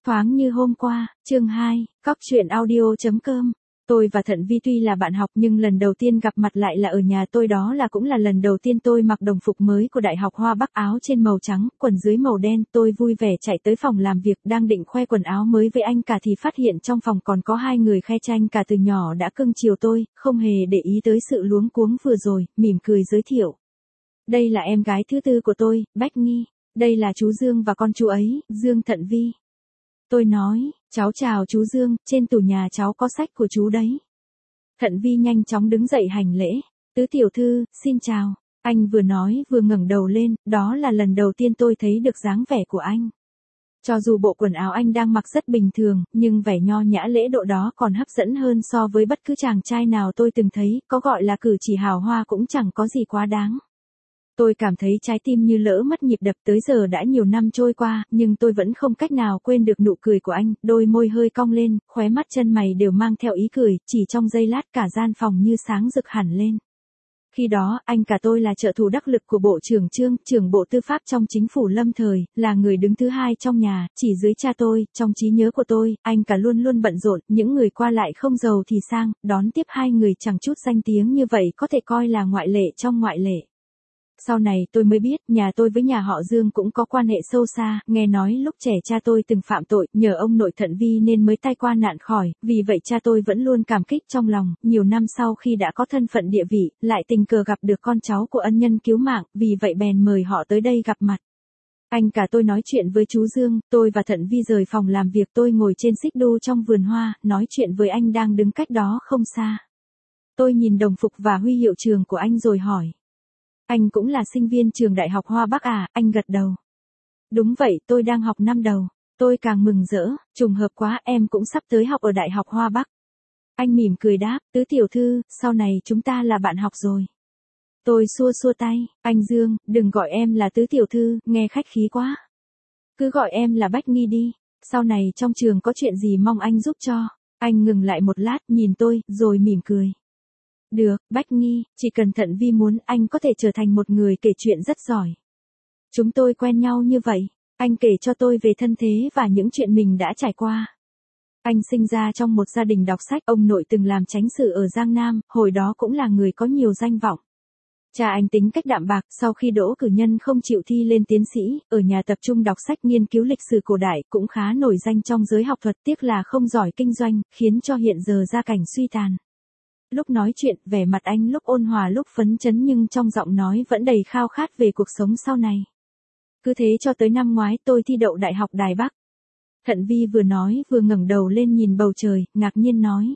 Thoáng như hôm qua, chương 2, Cóc truyện audio.com. Tôi và Thận Vi tuy là bạn học nhưng lần đầu tiên gặp mặt lại là ở nhà tôi, đó là cũng là lần đầu tiên tôi mặc đồng phục mới của Đại học Hoa Bắc, áo trên màu trắng, quần dưới màu đen. Tôi vui vẻ chạy tới phòng làm việc, đang định khoe quần áo mới với anh cả thì phát hiện trong phòng còn có hai người khe tranh cả từ nhỏ đã cưng chiều tôi, không hề để ý tới sự luống cuống vừa rồi, mỉm cười giới thiệu. Đây là em gái thứ tư của tôi, Bách Nghi. Đây là chú Dương và con chú ấy, Dương Thận Vi. Tôi nói, cháu chào chú Dương, trên tủ nhà cháu có sách của chú đấy. Thận Vi nhanh chóng đứng dậy hành lễ. Tứ tiểu thư, xin chào. Anh vừa nói vừa ngẩng đầu lên, đó là lần đầu tiên tôi thấy được dáng vẻ của anh. Cho dù bộ quần áo anh đang mặc rất bình thường, nhưng vẻ nho nhã lễ độ đó còn hấp dẫn hơn so với bất cứ chàng trai nào tôi từng thấy, có gọi là cử chỉ hào hoa cũng chẳng có gì quá đáng. Tôi cảm thấy trái tim như lỡ mất nhịp đập, tới giờ đã nhiều năm trôi qua, nhưng tôi vẫn không cách nào quên được nụ cười của anh, đôi môi hơi cong lên, khóe mắt chân mày đều mang theo ý cười, chỉ trong giây lát cả gian phòng như sáng rực hẳn lên. Khi đó, anh cả tôi là trợ thủ đắc lực của Bộ trưởng Trương, trưởng Bộ Tư pháp trong chính phủ lâm thời, là người đứng thứ hai trong nhà, chỉ dưới cha tôi. Trong trí nhớ của tôi, anh cả luôn luôn bận rộn, những người qua lại không giàu thì sang, đón tiếp hai người chẳng chút danh tiếng như vậy có thể coi là ngoại lệ trong ngoại lệ. Sau này tôi mới biết, nhà tôi với nhà họ Dương cũng có quan hệ sâu xa, nghe nói lúc trẻ cha tôi từng phạm tội, nhờ ông nội Thận Vi nên mới tai qua nạn khỏi, vì vậy cha tôi vẫn luôn cảm kích trong lòng. Nhiều năm sau khi đã có thân phận địa vị, lại tình cờ gặp được con cháu của ân nhân cứu mạng, vì vậy bèn mời họ tới đây gặp mặt. Anh cả tôi nói chuyện với chú Dương, tôi và Thận Vi rời phòng làm việc, tôi ngồi trên xích đu trong vườn hoa, nói chuyện với anh đang đứng cách đó không xa. Tôi nhìn đồng phục và huy hiệu trường của anh rồi hỏi. Anh cũng là sinh viên trường Đại học Hoa Bắc à? Anh gật đầu. Đúng vậy, tôi đang học năm đầu. Tôi càng mừng rỡ, trùng hợp quá, em cũng sắp tới học ở Đại học Hoa Bắc. Anh mỉm cười đáp, Tứ tiểu thư, sau này chúng ta là bạn học rồi. Tôi xua xua tay, anh Dương, đừng gọi em là Tứ tiểu thư, nghe khách khí quá. Cứ gọi em là Bách Nghi đi, sau này trong trường có chuyện gì mong anh giúp cho. Anh ngừng lại một lát, nhìn tôi, rồi mỉm cười. Được, Bách Nghi, chỉ cần Thận Vi muốn, anh có thể trở thành một người kể chuyện rất giỏi. Chúng tôi quen nhau như vậy, anh kể cho tôi về thân thế và những chuyện mình đã trải qua. Anh sinh ra trong một gia đình đọc sách, ông nội từng làm chánh sự ở Giang Nam, hồi đó cũng là người có nhiều danh vọng. Cha anh tính cách đạm bạc, sau khi đỗ cử nhân không chịu thi lên tiến sĩ, ở nhà tập trung đọc sách nghiên cứu lịch sử cổ đại, cũng khá nổi danh trong giới học thuật, tiếc là không giỏi kinh doanh, khiến cho hiện giờ gia cảnh suy tàn. Lúc nói chuyện, vẻ mặt anh lúc ôn hòa lúc phấn chấn nhưng trong giọng nói vẫn đầy khao khát về cuộc sống sau này. Cứ thế cho tới năm ngoái tôi thi đậu Đại học Đài Bắc. Thận Vi vừa nói vừa ngẩng đầu lên nhìn bầu trời, ngạc nhiên nói.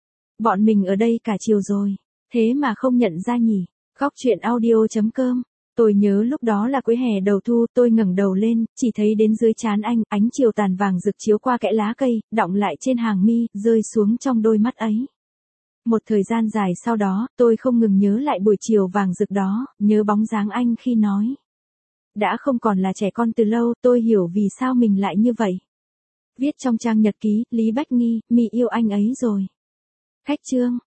Bọn mình ở đây cả chiều rồi, thế mà không nhận ra nhỉ? Cóc truyện audio.com. Tôi nhớ lúc đó là cuối hè đầu thu, tôi ngẩng đầu lên, chỉ thấy đến dưới trán anh, ánh chiều tàn vàng rực chiếu qua kẽ lá cây, đọng lại trên hàng mi, rơi xuống trong đôi mắt ấy. Một thời gian dài sau đó, tôi không ngừng nhớ lại buổi chiều vàng rực đó, nhớ bóng dáng anh khi nói. Đã không còn là trẻ con từ lâu, tôi hiểu vì sao mình lại như vậy. Viết trong trang nhật ký, Lý Bách Nghi, mị yêu anh ấy rồi. Khách chương.